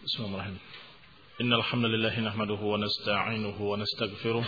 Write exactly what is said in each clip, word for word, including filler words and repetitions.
Bismillahirrahmanirrahim. Innal hamdalillah nahmaduhu wa nasta'inuhu wa nastaghfiruh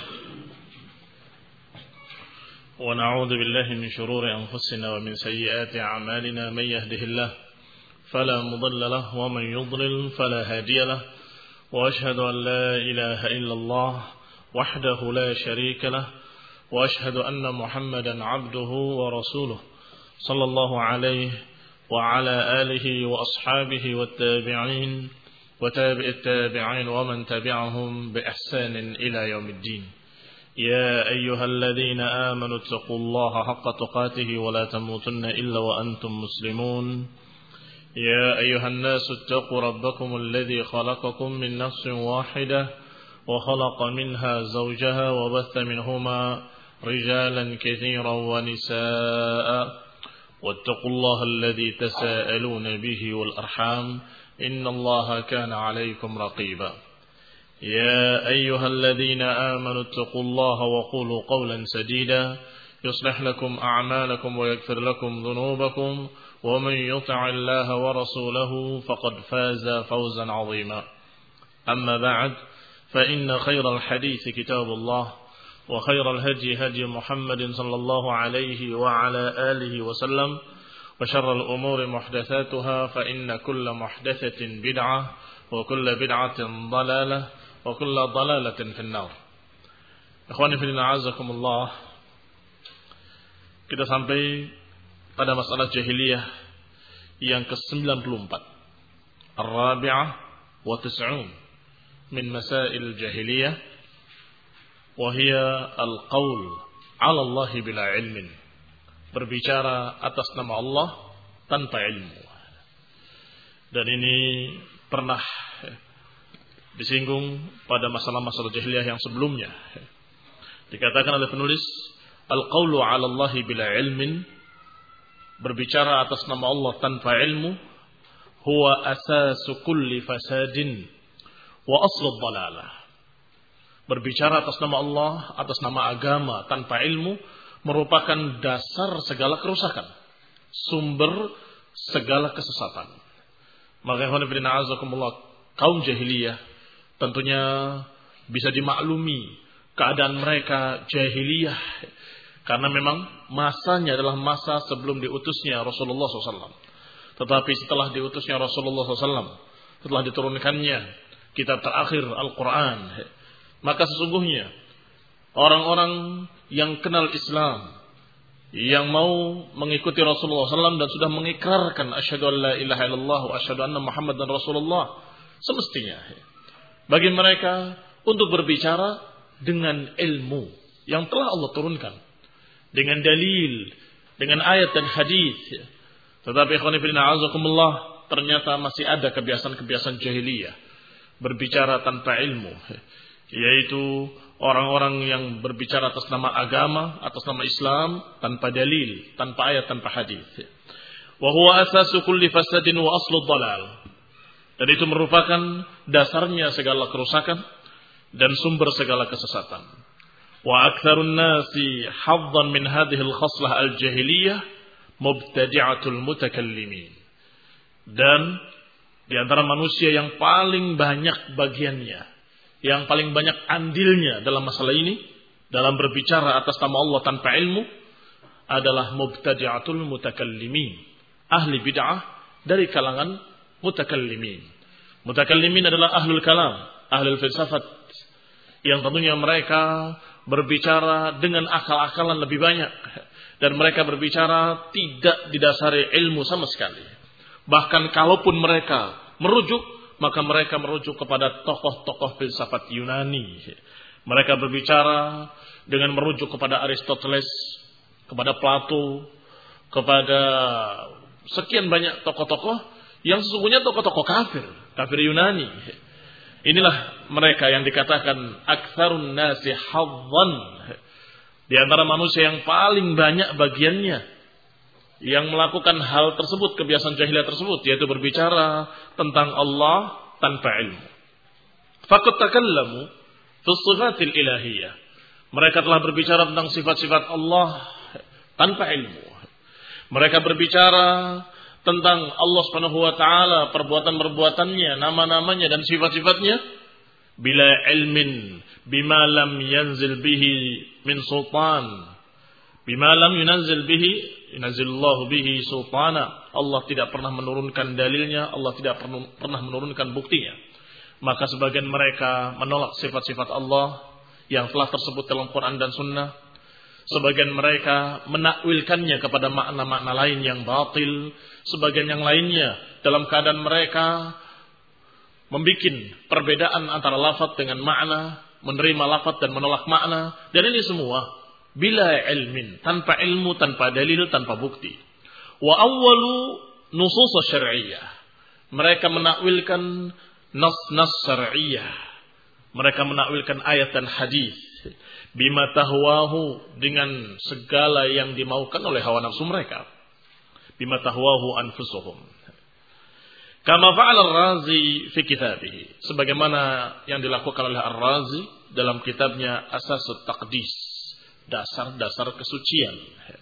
wa na'udzu billahi min shururi anfusina wa min sayyiati a'malina may yahdihillahu fala mudilla lahu wa man yudlil fala hadiya lahu wa ashhadu an la ilaha illallah wahdahu la sharika lahu wa ashhadu anna Muhammadan 'abduhu wa rasuluh sallallahu alaihi wa ala alihi wa ashabihi wat tabi'in وتابع التابعين ومن تبعهم بإحسان إلى يوم الدين يا أيها الذين آمنوا اتقوا الله حق تقاته ولا تموتن إلا وأنتم مسلمون يا أيها الناس اتقوا ربكم الذي خلقكم من نفس واحدة وخلق منها زوجها وبث منهما رجالا كثيرا ونساء واتقوا الله الذي تساءلون به والأرحام إن الله كان عليكم رقيبا يا أيها الذين آمنوا اتقوا الله وقولوا قولا سديدا يصلح لكم أعمالكم ويغفر لكم ذنوبكم ومن يطع الله ورسوله فقد فاز فوزا عظيما أما بعد فإن خير الحديث كتاب الله وخير الهدي هدي محمد صلى الله عليه وعلى آله وسلم وشر الأمور محدثاتها فإن كل محدثة بدعة وكل بدعة ضلالة وكل ضلالة في النار. Ikhwani fillah azakumullah. Kita sampai pada masalah jahiliyah yang ke sembilan puluh empat. Ar-rabi'ah wa tis'un min masail jahiliyah wa hiya al-qaul 'ala Allah bila ilmin. Berbicara atas nama Allah tanpa ilmu. Dan ini pernah disinggung pada masalah-masalah jahiliyah yang sebelumnya. Dikatakan oleh penulis, al-qawlu 'ala Allah bila ilmin, berbicara atas nama Allah tanpa ilmu, huwa asasu kulli fasadin wa aslu dhalalah. Berbicara atas nama Allah, atas nama agama tanpa ilmu merupakan dasar segala kerusakan, sumber segala kesesatan. Maka kaum jahiliyah tentunya bisa dimaklumi keadaan mereka jahiliyah, karena memang masanya adalah masa sebelum diutusnya Rasulullah shallallahu alaihi wasallam. Tetapi setelah diutusnya Rasulullah shallallahu alaihi wasallam, setelah diturunkannya kitab terakhir Al-Quran, maka sesungguhnya orang-orang yang kenal Islam, yang mau mengikuti Rasulullah shallallahu alaihi wasallam dan sudah mengikrarkan asyhadu an la ilaha illallah wa asyhadu anna Muhammadan Rasulullah, semestinya bagi mereka untuk berbicara dengan ilmu yang telah Allah turunkan, dengan dalil, dengan ayat dan hadis. Tetapi ikhwan fillah azakumullah, ternyata masih ada kebiasaan-kebiasaan jahiliyah berbicara tanpa ilmu, yaitu orang-orang yang berbicara atas nama agama, atas nama Islam, tanpa dalil, tanpa ayat, tanpa hadis. Wa huwa asasu kulli fasadin wa aslu dhalal. Dan itu merupakan dasarnya segala kerusakan dan sumber segala kesesatan. Wa aktsarun nasi haddan min hadhihi al-khaslah al-jahiliyah mubtadi'atul mutakallimin. Dan di antara manusia yang paling banyak bagiannya, yang paling banyak andilnya dalam masalah ini, dalam berbicara atas nama Allah tanpa ilmu, adalah mubtadi'atul mutakallimin, ahli bid'ah dari kalangan mutakallimin. Mutakallimin adalah ahlul kalam, ahlul filsafat, yang tentunya mereka berbicara dengan akal-akalan lebih banyak, dan mereka berbicara tidak didasari ilmu sama sekali. Bahkan kalaupun mereka merujuk, maka mereka merujuk kepada tokoh-tokoh filsafat Yunani. Mereka berbicara dengan merujuk kepada Aristoteles, kepada Plato, kepada sekian banyak tokoh-tokoh yang sesungguhnya tokoh-tokoh kafir, kafir Yunani. Inilah mereka yang dikatakan aktsarun nasi haddan, di antara manusia yang paling banyak bagiannya yang melakukan hal tersebut, kebiasaan jahiliyah tersebut, yaitu berbicara tentang Allah tanpa ilmu. Faqad takallamu fi sifatil ilahiyah. Mereka telah berbicara tentang sifat-sifat Allah tanpa ilmu. Mereka berbicara tentang Allah Subhanahu wa taala, perbuatan-perbuatannya, nama-namanya dan sifat-sifatnya, bila ilmin bima lam yanzil bihi min sultan, bima lam yunzil bihi yunzilullahu bihi sultana. Allah tidak pernah menurunkan dalilnya, Allah tidak pernah menurunkan buktinya. Maka sebagian mereka menolak sifat-sifat Allah yang telah tersebut dalam Quran dan Sunnah. Sebagian mereka menakwilkannya kepada makna-makna lain yang batil. Sebagian yang lainnya dalam keadaan mereka membuat perbedaan antara lafaz dengan makna, menerima lafaz dan menolak makna. Dan ini semua bila ilmin, tanpa ilmu, tanpa dalil, tanpa bukti. Wa awwalu nusus syar'iyyah. Mereka menakwilkan nas-nas syar'iyyah. Mereka menakwilkan ayat dan hadis bima tahwahu, dengan segala yang dimaukan oleh hawa nafsu mereka. Bima tahwahu anfusuhum. Kama fa'ala Ar-Razi fi kitabih, sebagaimana yang dilakukan oleh Ar-Razi dalam kitabnya Asasut Taqdis, dasar-dasar kesucian.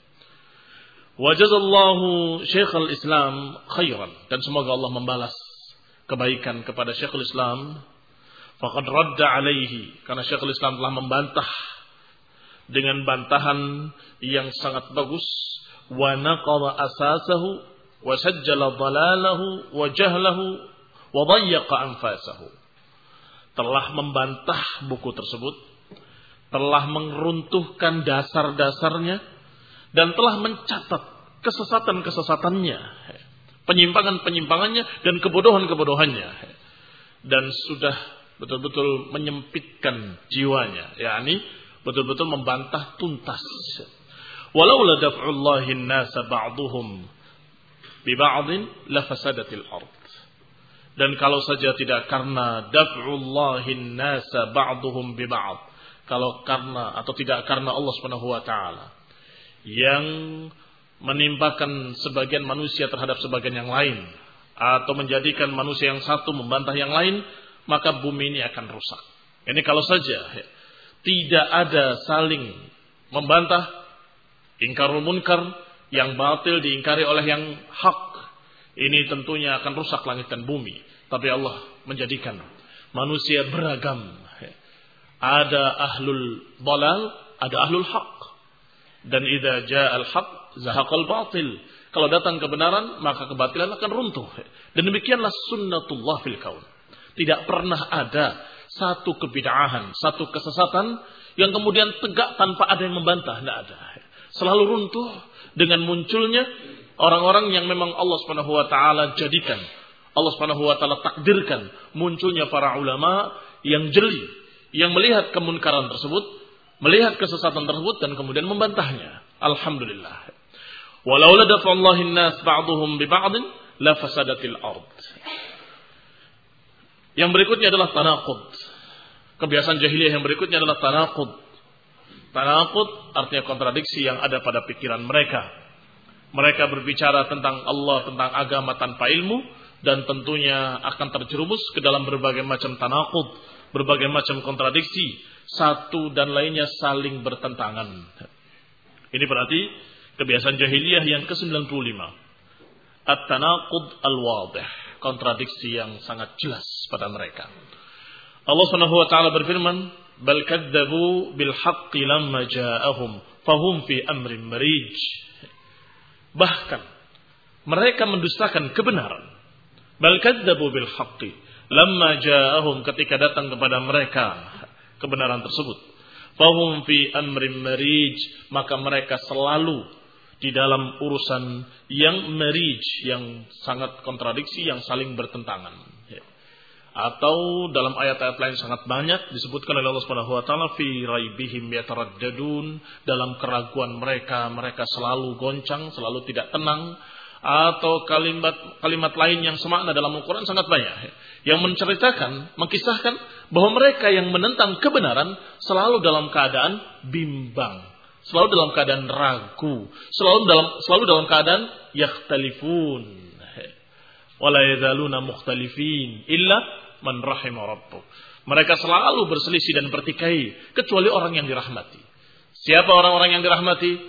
Wa jazallahu Syekhul Islam khairan, dan semoga Allah membalas kebaikan kepada Syekhul Islam. Faqad radda alaihi, karena Syekhul Islam telah membantah dengan bantahan yang sangat bagus. Wa naqara asasahu wa sajjala dhalalahu wa jahlahu wa dayyaqa anfasahu. Telah membantah buku tersebut, telah meruntuhkan dasar-dasarnya, dan telah mencatat kesesatan-kesesatannya, penyimpangan-penyimpangannya dan kebodohan-kebodohannya, dan sudah betul-betul menyempitkan jiwanya, yakni betul-betul membantah tuntas. Walau la daf'ullahi an-nasa ba'dhum bi ba'dhin la fasadatil ard. Dan kalau saja tidak karena daf'ullahi an-nasa ba'dhum bi ba'd, kalau karena atau tidak karena Allah Subhanahu wa taala yang menimpakan sebagian manusia terhadap sebagian yang lain, atau menjadikan manusia yang satu membantah yang lain, maka bumi ini akan rusak. Ini kalau saja tidak ada saling membantah, ingkarul munkar, yang batil diingkari oleh yang hak, ini tentunya akan rusak langit dan bumi. Tapi Allah menjadikan manusia beragam. Ada ahlul dalal, ada ahlul haq. Dan idza ja'al haq zahaqal batil. Kalau datang kebenaran, maka kebatilan akan runtuh. Dan demikianlah sunnatullah fil kaun. Tidak pernah ada satu kebid'ahan, satu kesesatan yang kemudian tegak tanpa ada yang membantah. Tidak ada. Selalu runtuh dengan munculnya orang-orang yang memang Allah Subhanahu wa taala jadikan, Allah Subhanahu wa taala takdirkan munculnya para ulama yang jeli, yang melihat kemunkaran tersebut, melihat kesesatan tersebut dan kemudian membantahnya. Alhamdulillah. Walau la dafa'allahi an-nas ba'dhum bi ba'dhin la fasadatil ard. Yang berikutnya adalah tanaqud. Kebiasaan jahiliyah yang berikutnya adalah tanaqud. Tanaqud artinya kontradiksi yang ada pada pikiran mereka. Mereka berbicara tentang Allah, tentang agama tanpa ilmu, dan tentunya akan terjerumus ke dalam berbagai macam tanaqud, berbagai macam kontradiksi, satu dan lainnya saling bertentangan. Ini berarti kebiasaan jahiliyah yang ke sembilan puluh lima. At-tanaqud al-wadih, kontradiksi yang sangat jelas pada mereka. Allah Subhanahu wa taala berfirman, "Bal kadzdzabu bil haqqi lamma ja'ahum fahum fi amrin marij." Bahkan mereka mendustakan kebenaran. Bal kadzdzabu bil haqqi lamma ja'ahum, ketika datang kepada mereka kebenaran tersebut. Fahum fi amrin marij, maka mereka selalu di dalam urusan yang marij, yang sangat kontradiksi, yang saling bertentangan. Atau dalam ayat-ayat lain sangat banyak disebutkan oleh Allah Subhanahu wa taala, fi raibihim yataraddadun, dalam keraguan mereka mereka selalu goncang, selalu tidak tenang. Atau kalimat kalimat lain yang semakna dalam Al-Qur'an sangat banyak yang menceritakan, mengkisahkan bahwa mereka yang menentang kebenaran selalu dalam keadaan bimbang, selalu dalam keadaan ragu, selalu dalam selalu dalam keadaan yakhtalifun. Wala yazaluna mukhtalifin illa man rahima rabbuk. Mereka selalu berselisih dan bertikai kecuali orang yang dirahmati. Siapa orang-orang yang dirahmati?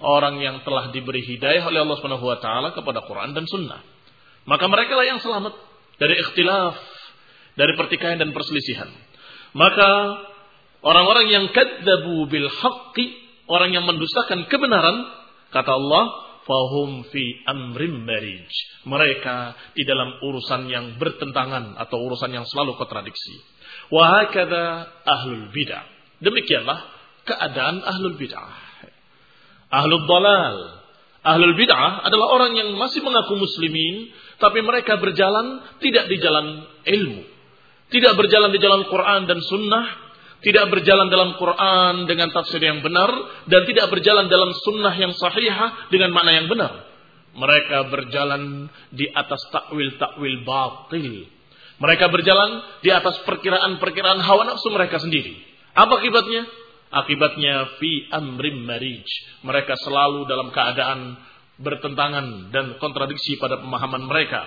orang yang telah diberi hidayah oleh Allah Subhanahu wa taala kepada Quran dan Sunnah. Maka mereka lah yang selamat dari ikhtilaf, dari pertikaian dan perselisihan. Maka orang-orang yang kadzabu bil haqqi, orang yang mendustakan kebenaran, kata Allah, fahum fi amrim marij. Mereka di dalam urusan yang bertentangan atau urusan yang selalu kontradiksi. Wa hakadha ahlul bid'ah. Demikianlah keadaan ahlul bid'ah. Ahlul dalal. Ahlul bid'ah adalah orang yang masih mengaku muslimin, tapi mereka berjalan tidak di jalan ilmu. Tidak berjalan di jalan Quran dan Sunnah. Tidak berjalan dalam Quran dengan tafsir yang benar. Dan tidak berjalan dalam Sunnah yang sahihah dengan makna yang benar. Mereka berjalan di atas takwil-takwil batil. Mereka berjalan di atas perkiraan-perkiraan hawa nafsu mereka sendiri. Apa akibatnya? Akibatnya fi amrim marij. Mereka selalu dalam keadaan bertentangan dan kontradiksi pada pemahaman mereka.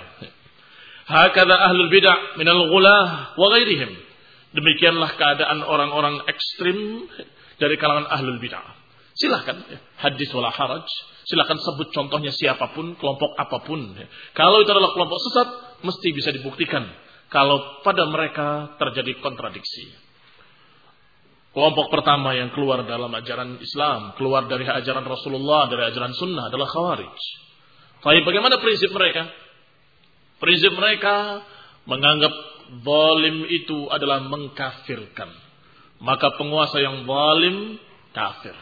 Hakadha ahlul bid'ah minal ghulah wa ghairihim. Demikianlah keadaan orang-orang ekstrim dari kalangan ahlul bid'ah. Silahkan hadis wala haraj. Silahkan sebut contohnya siapapun, kelompok apapun. Kalau itu adalah kelompok sesat, mesti bisa dibuktikan kalau pada mereka terjadi kontradiksi. Kelompok pertama yang keluar dalam ajaran Islam, keluar dari ajaran Rasulullah, dari ajaran Sunnah adalah Khawarij. Tapi bagaimana prinsip mereka? Prinsip mereka menganggap zalim itu adalah mengkafirkan. Maka penguasa yang zalim kafir.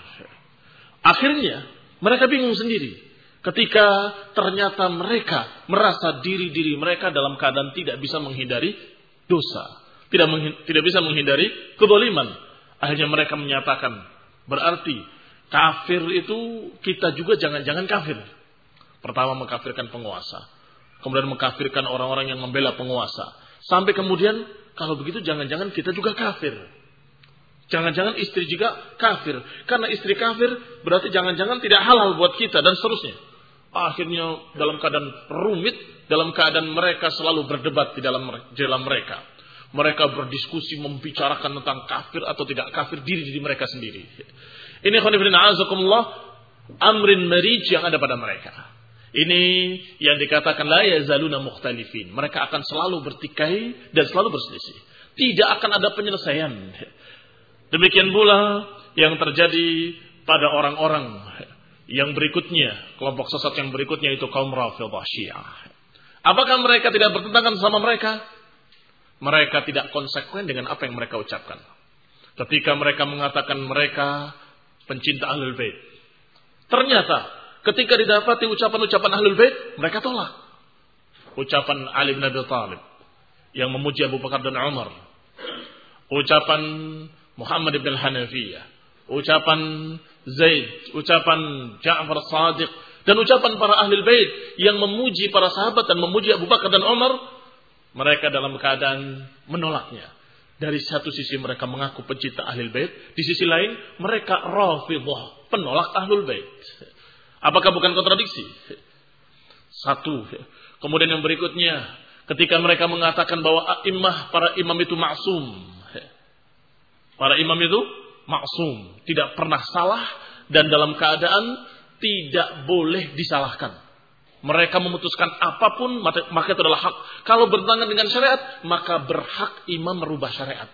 Akhirnya mereka bingung sendiri ketika ternyata mereka merasa diri-diri mereka dalam keadaan tidak bisa menghindari dosa, tidak menghi- tidak bisa menghindari kezaliman. Akhirnya mereka menyatakan, berarti kafir itu kita juga jangan-jangan kafir. Pertama mengkafirkan penguasa, kemudian mengkafirkan orang-orang yang membela penguasa. Sampai kemudian, kalau begitu jangan-jangan kita juga kafir. Jangan-jangan istri juga kafir. Karena istri kafir berarti jangan-jangan tidak halal buat kita dan seterusnya. Akhirnya dalam keadaan rumit, dalam keadaan mereka selalu berdebat di dalam, di dalam mereka. Mereka berdiskusi membicarakan tentang kafir atau tidak kafir diri-diri mereka sendiri. Ini khonifidin a'azakumullah, amrin marij yang ada pada mereka. Ini yang dikatakan la yazaluna mukhtalifin. Mereka akan selalu bertikai dan selalu berselisih. Tidak akan ada penyelesaian. Demikian pula yang terjadi pada orang-orang yang berikutnya, kelompok sesat yang berikutnya itu kaum Rafidhah Syiah. Apakah mereka tidak bertentangan sama mereka? Mereka tidak konsekuen dengan apa yang mereka ucapkan. Ketika mereka mengatakan mereka pencinta Ahlul Bait, ternyata ketika didapati ucapan-ucapan Ahlul Bait, mereka tolak. Ucapan Ali bin Abi Thalib yang memuji Abu Bakar dan Umar, ucapan Muhammad bin Hanafiyah, ucapan Zaid, ucapan Ja'far Shadiq, dan ucapan para Ahlul Bait yang memuji para sahabat dan memuji Abu Bakar dan Umar. Mereka dalam keadaan menolaknya. Dari satu sisi mereka mengaku pencinta Ahlul Bait, di sisi lain mereka Rafidhah, penolak Ahlul Bait. Apakah bukan kontradiksi? Satu. Kemudian yang berikutnya, ketika mereka mengatakan bahwa imam, para imam itu maksum. Para imam itu maksum, tidak pernah salah dan dalam keadaan tidak boleh disalahkan. Mereka memutuskan apapun, maka itu adalah hak. Kalau bertentangan dengan syariat, maka berhak imam merubah syariat.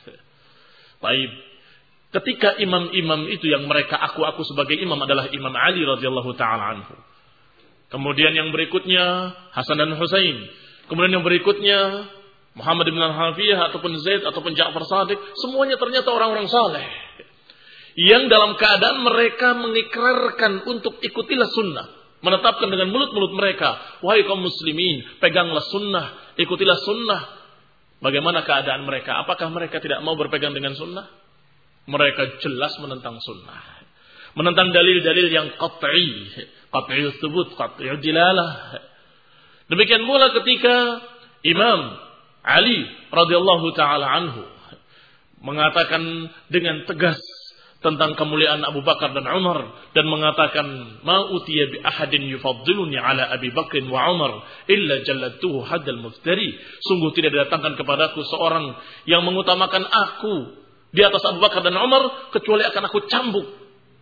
Baik. Ketika imam-imam itu yang mereka aku-aku sebagai imam adalah Imam Ali radhiyallahu taala anhu. Kemudian yang berikutnya Hasan dan Husain. Kemudian yang berikutnya Muhammad bin Hanafiyah ataupun Zaid ataupun Ja'far Shadiq, semuanya ternyata orang-orang saleh. Yang dalam keadaan mereka mengikrarkan untuk ikutilah sunnah. Menetapkan dengan mulut-mulut mereka, wahai kaum muslimin, peganglah sunnah, ikutilah sunnah. Bagaimana keadaan mereka? Apakah mereka tidak mau berpegang dengan sunnah? Mereka jelas menentang sunnah. Menentang dalil-dalil yang qat'i, qat'i tsubut, qat'i dilalah. Demikian pula ketika Imam Ali radhiyallahu taala anhu mengatakan dengan tegas tentang kemuliaan Abu Bakar dan Umar dan mengatakan ma utiya bi ahadin yufaddiluni ala Abi Bakr wa Umar illa jallatuhu haddal muftari. Sungguh tidak didatangkan kepadaku seorang yang mengutamakan aku di atas Abu Bakar dan Umar kecuali akan aku cambuk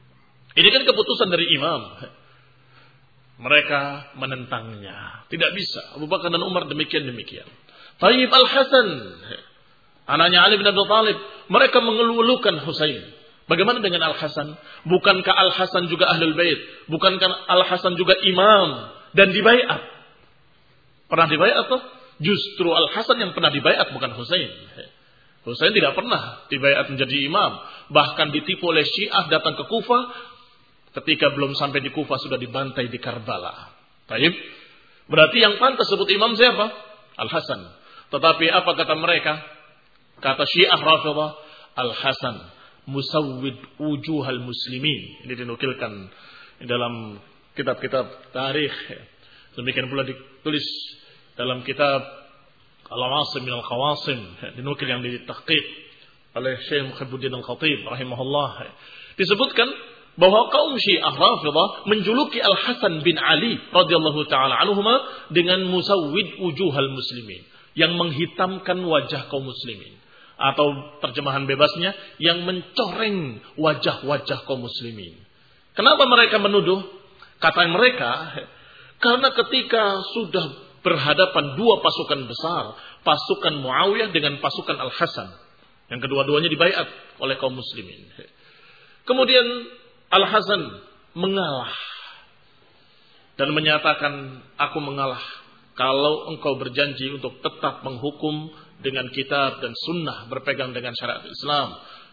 Ini kan keputusan dari imam. Mereka menentangnya. Tidak bisa. Abu Bakar dan Umar demikian-demikian. Tayyib Al-Hasan, anaknya Ali bin Abi Thalib, mereka mengeluh-elukan Husain. Bagaimana dengan Al-Hasan? Bukankah Al-Hasan juga Ahlul Bait? Bukankah Al-Hasan juga imam dan dibaiat? Pernah dibaiat atau? Justru Al-Hasan yang pernah dibaiat, bukan Husain. Husain tidak pernah dibaiat menjadi imam. Bahkan ditipu oleh Syiah datang ke Kufah. Ketika belum sampai di Kufah sudah dibantai di Karbala. Taib. Berarti yang pantas sebut imam siapa? Al-Hasan. Tetapi apa kata mereka? Kata Syiah Rafidhah, Al-Hasan musawwid wujuhal muslimin. Ini dinukilkan dalam kitab-kitab tarikh. Demikian pula ditulis dalam kitab Al-Awasim min Al-Qawasim. Dinukil yang ditahqiq oleh Syekh Muhibbuddin Al-Khatib rahimahullah. Disebutkan bahwa kaum Syiah Rafidhah menjuluki Al-Hasan bin Ali radhiyallahu taala anhuma dengan musawwid wujuhal muslimin, yang menghitamkan wajah kaum muslimin, atau terjemahan bebasnya yang mencoreng wajah-wajah kaum muslimin. Kenapa mereka menuduh? Kata mereka, karena ketika sudah berhadapan dua pasukan besar, pasukan Muawiyah dengan pasukan Al-Hasan, yang kedua-duanya dibaiat oleh kaum muslimin. Kemudian Al-Hasan mengalah dan menyatakan, aku mengalah kalau engkau berjanji untuk tetap menghukum dengan kitab dan sunnah, berpegang dengan syariat Islam,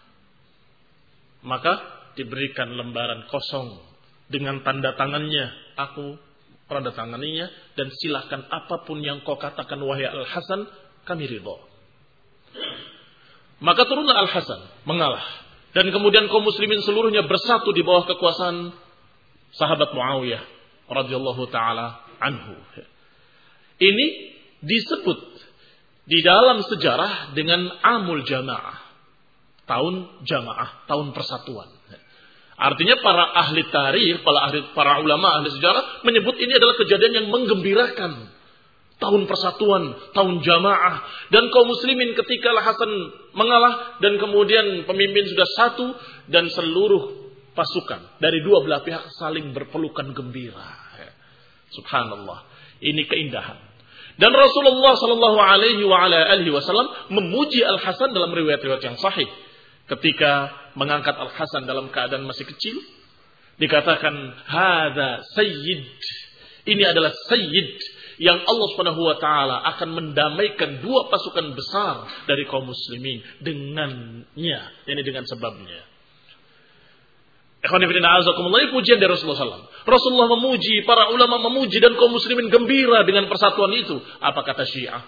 maka diberikan lembaran kosong dengan tanda tangannya, aku tanda tanganinya, dan silahkan apapun yang kau katakan wahai Al-Hasan, kami ridha. Maka turunlah Al-Hasan mengalah. Dan kemudian kaum muslimin seluruhnya bersatu di bawah kekuasaan sahabat Muawiyah radhiyallahu taala anhu. Ini disebut di dalam sejarah dengan Amul Jamaah. Tahun jamaah, tahun persatuan. Artinya para ahli tarikh, para ahli para ulama ahli sejarah menyebut ini adalah kejadian yang menggembirakan. Tahun persatuan, tahun jamaah. Dan kaum muslimin ketika Al-Hasan mengalah dan kemudian pemimpin sudah satu dan seluruh pasukan dari dua belah pihak saling berpelukan gembira. Subhanallah. Ini keindahan. Dan Rasulullah sallallahu alaihi wa ala alihi wasallam memuji Al-Hasan dalam riwayat-riwayat yang sahih. Ketika mengangkat Al-Hasan dalam keadaan masih kecil, dikatakan hadza sayyid. Ini adalah sayyid yang Allah Subhanahu wa taala akan mendamaikan dua pasukan besar dari kaum muslimin dengannya, ini dengan sebabnya. Ikhwan fillah azakumullah, pujian dari Rasulullah sallallahu alaihi wasallam. Rasulullah memuji, para ulama memuji, dan kaum muslimin gembira dengan persatuan itu. Apa kata Syiah?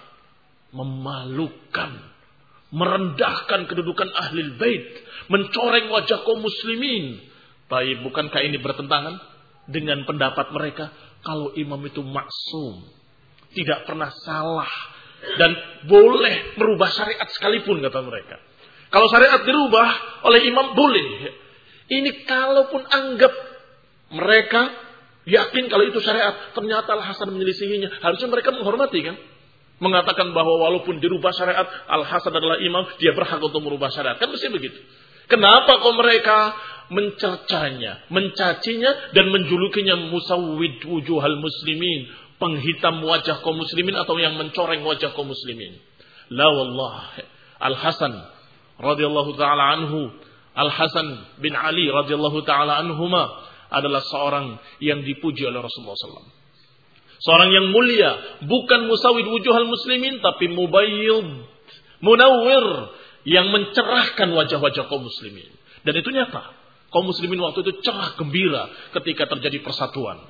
Memalukan, merendahkan kedudukan Ahlul Bait, mencoreng wajah kaum muslimin. Baik, bukankah ini bertentangan dengan pendapat mereka kalau imam itu maksum, tidak pernah salah, dan boleh merubah syariat sekalipun, kata mereka. Kalau syariat dirubah oleh imam boleh. Ini kalaupun anggap mereka yakin kalau itu syariat, ternyata Al-Hasan menyelisihinya, harusnya mereka menghormati kan? Mengatakan bahwa walaupun dirubah syariat, Al-Hasan adalah imam, dia berhak untuk merubah syariat. Kan mesti begitu. Kenapa kok mereka mencercanya, mencacinya, dan menjulukinya musawwid wujuhal muslimin, penghitam wajah kaum muslimin, atau yang mencoreng wajah kaum muslimin? La wallah. Al-Hasan radhiyallahu taala anhu, Al-Hasan bin Ali radhiyallahu taala anhuma adalah seorang yang dipuji oleh Rasulullah sallallahu alaihi wasallam. Seorang yang mulia, bukan musawwid wujuhal muslimin, tapi mubayyid, munawwir, yang mencerahkan wajah-wajah kaum muslimin. Dan itu nyata. Kaum muslimin waktu itu cerah gembira ketika terjadi persatuan.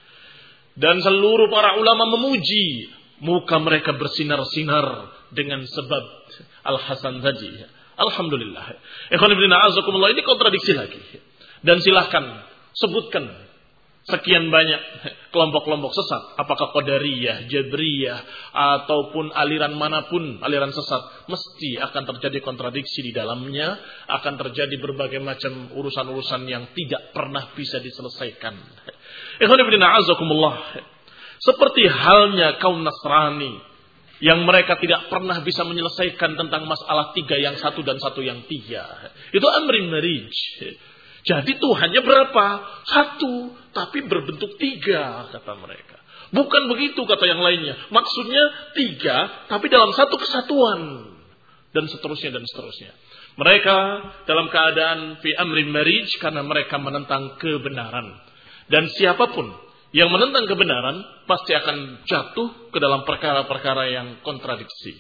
Dan seluruh para ulama memuji, muka mereka bersinar-sinar dengan sebab Al-Hasan tadi. Alhamdulillah. Ikhwan fillah azakumullah, ini kontradiksi lagi. Dan silahkan sebutkan sekian banyak kelompok-kelompok sesat, apakah Qadariyah, Jabriyah, ataupun aliran manapun, aliran sesat, mesti akan terjadi kontradiksi di dalamnya, akan terjadi berbagai macam urusan-urusan yang tidak pernah bisa diselesaikan. Ikhwan fillah azakumullah, seperti halnya kaum Nasrani yang mereka tidak pernah bisa menyelesaikan tentang masalah tiga yang satu dan satu yang tiga. Itu amrin marij. Jadi Tuhannya berapa? Satu, tapi berbentuk tiga, kata mereka. Bukan begitu, kata yang lainnya. Maksudnya tiga, tapi dalam satu kesatuan. Dan seterusnya, dan seterusnya. Mereka dalam keadaan fi amri marij, karena mereka menentang kebenaran. Dan siapapun yang menentang kebenaran, pasti akan jatuh ke dalam perkara-perkara yang kontradiksi.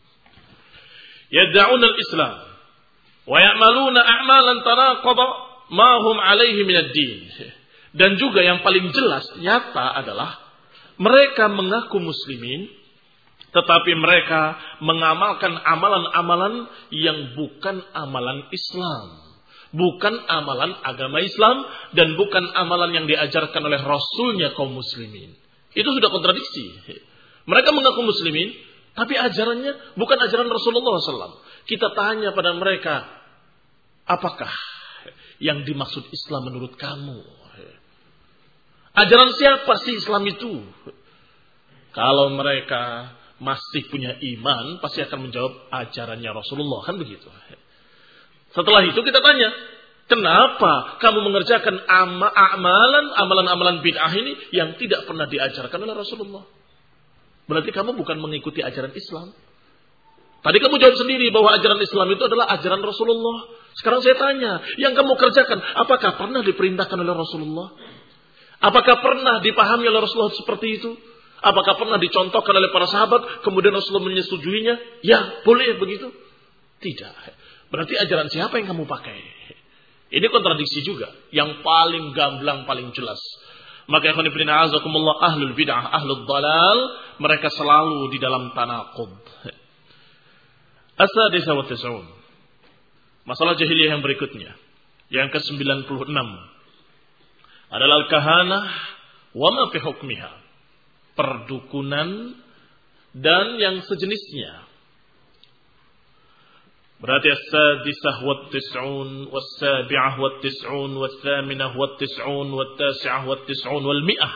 Yad'un al-Islam wa ya'maluna a'malan tanaqada ma hum 'alaihi min ad-din. Dan juga yang paling jelas nyata adalah mereka mengaku muslimin, tetapi mereka mengamalkan amalan-amalan yang bukan amalan Islam, bukan amalan agama Islam, dan bukan amalan yang diajarkan oleh Rasulnya kaum muslimin. Itu sudah kontradiksi. Mereka mengaku muslimin, tapi ajarannya bukan ajaran Rasulullah shallallahu alaihi wasallam. Kita tanya pada mereka, apakah yang dimaksud Islam menurut kamu? Ajaran siapa sih Islam itu? Kalau mereka masih punya iman, pasti akan menjawab ajarannya Rasulullah, kan begitu. Setelah itu kita tanya, kenapa kamu mengerjakan ama- amalan, amalan-amalan bid'ah ini yang tidak pernah diajarkan oleh Rasulullah? Berarti kamu bukan mengikuti ajaran Islam. Tadi kamu jawab sendiri bahwa ajaran Islam itu adalah ajaran Rasulullah. Sekarang saya tanya, yang kamu kerjakan, apakah pernah diperintahkan oleh Rasulullah? Apakah pernah dipahami oleh Rasulullah seperti itu? Apakah pernah dicontohkan oleh para sahabat, kemudian Rasulullah menyetujuinya? Ya, boleh begitu. Tidak. Berarti ajaran siapa yang kamu pakai? Ini kontradiksi juga. Yang paling gamblang, paling jelas. Maka ikhwan fillah azakumullah, ahlul bid'ah, ahlul dalal, mereka selalu di dalam tanaqud. As-sadisa wa tis'un. Masalah jahiliyah yang berikutnya. Yang ke sembilan puluh enam. Adalah al-kahanah wa ma fi hukmiha. Perdukunan dan yang sejenisnya. Berarti as-sadisah wa tis'un, was-sabi'ah wa tis'un, was-thaminah wa tis'un, wat-tasi'ah wa tis'un, wal-mi'ah.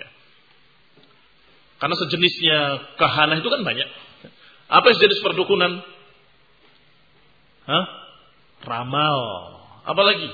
Karena sejenisnya kahanah itu kan banyak. Apa sejenis perdukunan? Hah? Ramal. Apa lagi?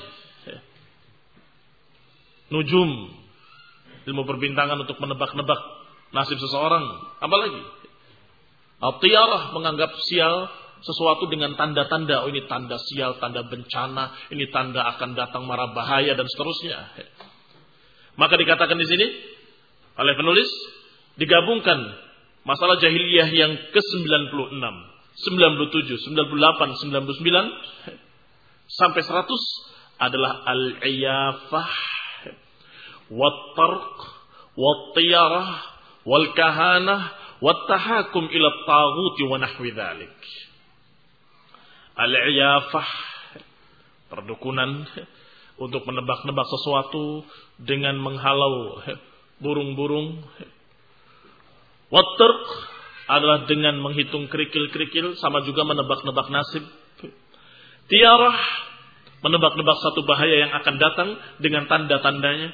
Nujum. Ilmu perbintangan untuk menebak-nebak nasib seseorang. Apa lagi? Al-tiyarah, menganggap sial sesuatu dengan tanda-tanda. Oh, ini tanda sial, tanda bencana, ini tanda akan datang mara bahaya dan seterusnya. Maka dikatakan di sini oleh penulis, digabungkan masalah jahiliyah yang ke sembilan puluh enam, sembilan puluh tujuh, sembilan puluh delapan, sembilan puluh sembilan sampai seratus adalah al-iyafah, wat-tarq, wat-tiyarah, wal-kahanah, wat-tahakum ila at-taghuti wa nahwi dzalik. Al-iyafah, perdukunan untuk menebak-nebak sesuatu dengan menghalau burung-burung. Wat-tarq adalah dengan menghitung kerikil-kerikil, sama juga menebak-nebak nasib. Tiyarah, menebak-nebak satu bahaya yang akan datang dengan tanda-tandanya.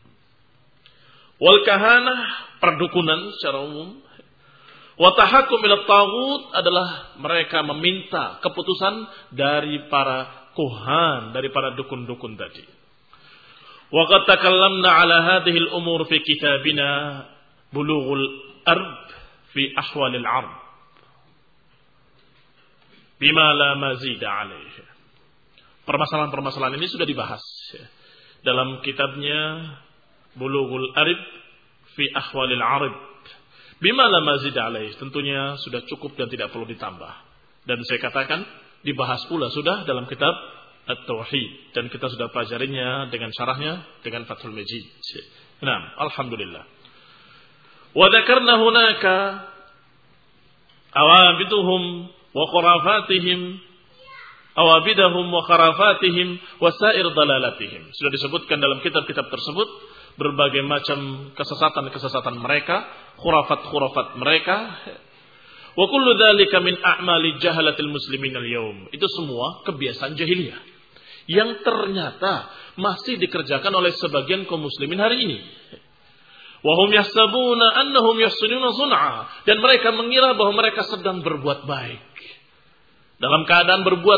Wal kahanah, perdukunan secara umum. Wa tahakum ila taghut adalah mereka meminta keputusan dari para kuhan, dari para dukun-dukun tadi. Wa qad takallamna ala hadhihi al-umur fi kitabina Bulughul Arb fi ahwalil arb bima la mazida alaihi. Permasalahan-permasalahan ini sudah dibahas dalam kitabnya Bulughul Arb fi ahwalil arb bima la mazida alaihi. Tentunya sudah cukup dan tidak perlu ditambah. Dan saya katakan dibahas pula sudah dalam kitab At-Tauhid, dan kita sudah pelajarinya dengan syarahnya dengan Fathul Majid. Nah, alhamdulillah. Wa dzakarna hunaka awabituhum wa khurafatihim, awabidahum wa khurafatihim wa sa'ir dalalatihim. Sudah disebutkan dalam kitab-kitab tersebut berbagai macam kesesatan-kesesatan mereka, khurafat-khurafat mereka. Wa kullu dzalika min a'mali jahalatil muslimin al-yaum. Itu semua kebiasaan jahiliyah yang ternyata masih dikerjakan oleh sebagian kaum muslimin hari ini. Wa hum yahsabuna annahum yahsununa sun'a, dan mereka mengira bahwa mereka sedang berbuat baik. Dalam keadaan berbuat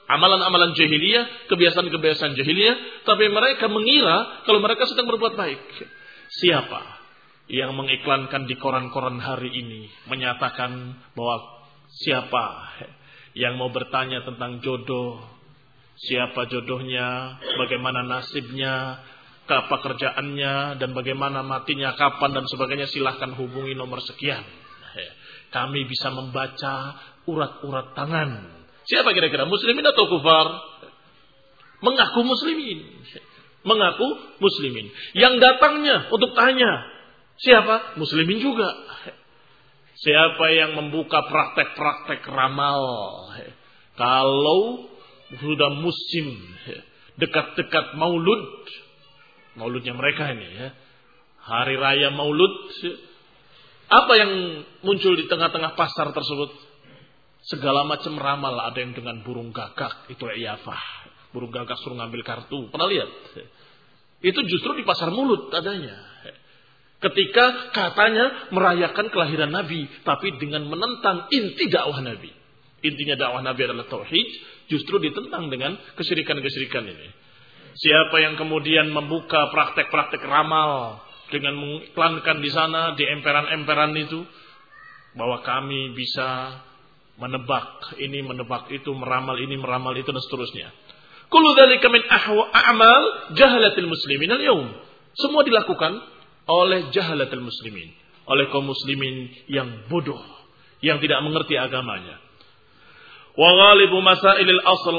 amalan-amalan jahiliyah, kebiasaan-kebiasaan jahiliyah, tapi mereka mengira kalau mereka sedang berbuat baik. Siapa yang mengiklankan di koran-koran hari ini menyatakan bahwa siapa yang mau bertanya tentang jodoh, siapa jodohnya, bagaimana nasibnya, apa kerjaannya, dan bagaimana matinya kapan dan sebagainya, silahkan hubungi nomor sekian. Kami bisa membaca urat-urat tangan. Siapa kira-kira, muslimin atau kufar? Mengaku muslimin. Mengaku muslimin. Yang datangnya untuk tanya, siapa? Muslimin juga. Siapa yang membuka praktek-praktek ramal? Kalau sudah musim dekat-dekat maulud, mauludnya mereka ini ya, hari raya maulud, apa yang muncul di tengah-tengah pasar tersebut? Segala macam ramal, ada yang dengan burung gagak, itu iyafah. Burung gagak suruh ngambil kartu. Pernah lihat? Itu justru di pasar mulut adanya. Ketika katanya merayakan kelahiran Nabi, tapi dengan menentang inti dakwah Nabi. Intinya dakwah Nabi adalah tauhid, justru ditentang dengan kesyirikan-kesyirikan ini. Siapa yang kemudian membuka praktek-praktek ramal dengan mengiklankan di sana, di emperan-emperan itu, bahwa kami bisa menebak ini, menebak itu, meramal ini, meramal itu, dan seterusnya. Kullu dzalika min a'mal jahalatil muslimin al-yaum. Semua dilakukan oleh jahalatil muslimin, oleh kaum muslimin yang bodoh, yang tidak mengerti agamanya. Wa ghalibu masailil asl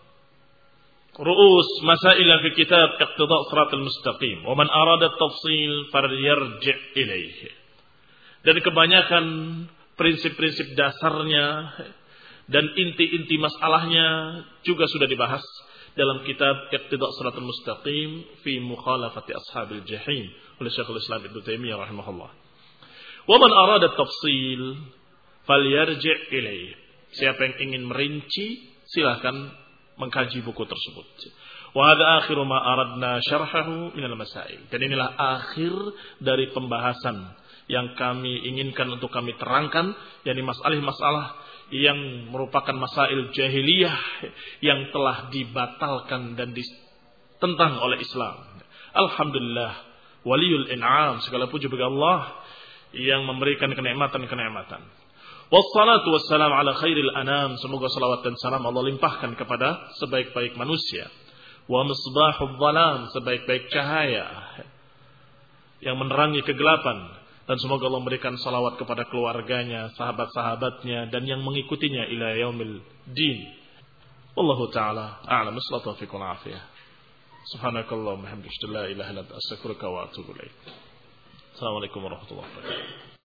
ru'us masail fi kitab iqtida' siratal mustaqim. Wa man arada at-tafsil falyarji' ilayhi. Dan kebanyakan prinsip-prinsip dasarnya dan inti-inti masalahnya juga sudah dibahas dalam kitab Iqtida' Shiratal Mustaqim fi Mukhalafati Ashabil Jahim oleh Syekhul Islam Ibnu Taimiyah rahimahullah. Wa man arada tafsil falyarji' ilaih. Siapa yang ingin merinci silakan mengkaji buku tersebut. Wa hadza akhiru ma aradna syarhahu min al-masail. Dan inilah akhir dari pembahasan yang kami inginkan untuk kami terangkan, yakni masalah-masalah yang merupakan masail jahiliyah yang telah dibatalkan dan ditentang oleh Islam. Alhamdulillah, waliyul in'am, segala puji bagi Allah yang memberikan kenikmatan-kenikmatan. Wassalatu wassalam ala khairil anam, semoga salawat dan salam Allah limpahkan kepada sebaik-baik manusia. Wa misbahul dhalam, sebaik-baik cahaya yang menerangi kegelapan. Dan semoga Allah memberikan salawat kepada keluarganya, sahabat-sahabatnya, dan yang mengikutinya ila yaumil din. Wallahu ta'ala a'lam. Sallallahu alaihi wa sallam. Subhanakallahumma hamdika la ilaha illa anta astaghfiruka wa atubu ilaik. Assalamualaikum warahmatullahi wabarakatuh.